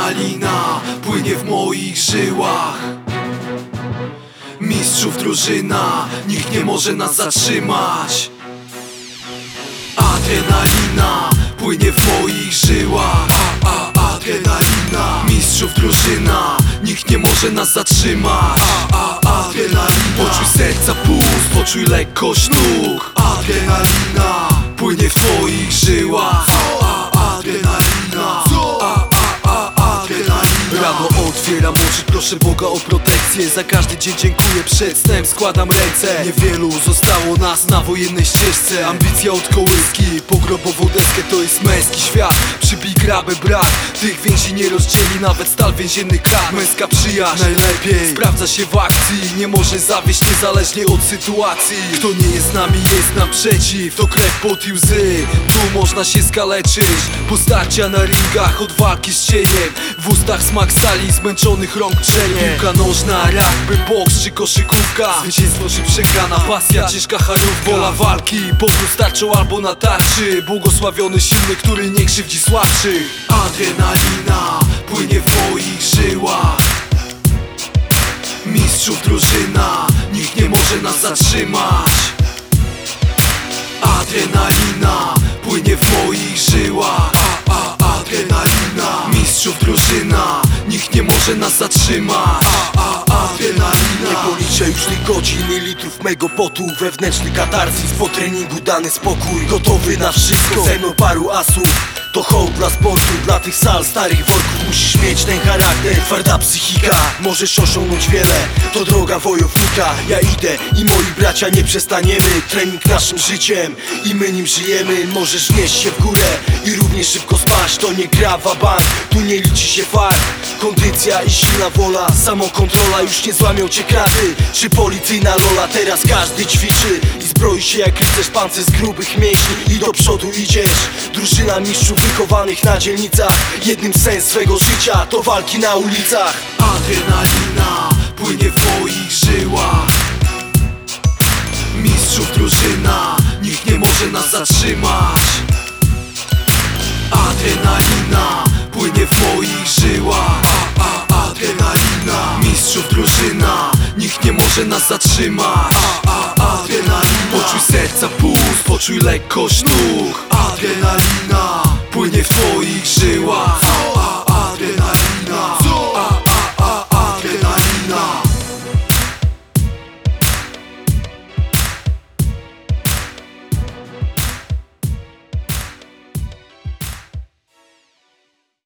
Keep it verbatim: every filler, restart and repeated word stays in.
Adrenalina płynie w moich żyłach. Mistrzów drużyna, nikt nie może nas zatrzymać. Adrenalina płynie w moich żyłach. A, a, adrenalina. Mistrzów drużyna, nikt nie może nas zatrzymać. A, a, adrenalina. Poczuj serca puls, poczuj lekkość nóg. Adrenalina płynie w twoich żyłach. A, a, adrenalina. A, a, a, adrenalina. Rano otwieram oczy, proszę Boga o protekcję. Za każdy dzień dziękuję, przed snem składam ręce. Niewielu zostało nas na wojennej ścieżce. Ambicja od kołyski, pogrobową deskę to jest męski świat. Przybij grabę, brak tych więzi nie rozdzieli nawet stal więziennych krat. Męska przyjaźń najlepiej sprawdza się w akcji. Nie może zawieść niezależnie od sytuacji. Kto nie jest z nami, jest nam przeciw. To krew, pot i łzy, tu można się skaleczyć. Postarcia na ringach od walki z cieniem. W ustach smak stali, zmęczonych rąk drzenie. Piłka nożna, rugby, boks czy koszykówka. Zwycięstwo czy przegrana, pasja, ciężka charówka. Wola walki, powrót tarczą albo na tarczy. Błogosławiony silny, który nie krzywdzi słabszych. Adrenalina płynie w moich żyłach. Mistrzów drużyna, nikt nie może nas zatrzymać. Adrenalina płynie w moich żyłach. A, a, adrenalina. Mistrzów drużyna, nikt nie może nas zatrzymać. A, a, adrenalina. Nie policzę już tych godzin i litrów mego potu. Wewnętrzny katarzis, po treningu dany spokój. Gotowy na wszystko, ze mną paru asów. To hołd dla sportu, dla tych sal, starych worków. Musisz mieć ten charakter, twarda psychika. Możesz osiągnąć wiele, to droga wojownika. Ja idę i moi bracia nie przestaniemy. Trening naszym życiem i my nim żyjemy. Możesz wnieść się w górę i równie szybko spaść. To nie gra bank, tu nie liczy się fakt. Kondycja i silna wola, samokontrola. Już nie złamią cię kraty, czy policyjna lola. Teraz każdy ćwiczy i zbroi się jak rycerz, pancerz z grubych mięśni. I do przodu idziesz, drużyna mistrzów wychowanych na dzielnicach. Jednym z sens swego życia to walki na ulicach. Adrenalina płynie w moich żyłach. Mistrzów drużyna, nikt nie może nas zatrzymać. Adrenalina płynie w moich żyłach. A, a, adrenalina. Mistrzów drużyna, nikt nie może nas zatrzymać. A, a, adrenalina. Poczuj serca puls, poczuj lekkość nóg. Adrenalina płynie w twoich żyłach. A, a, adrenalina.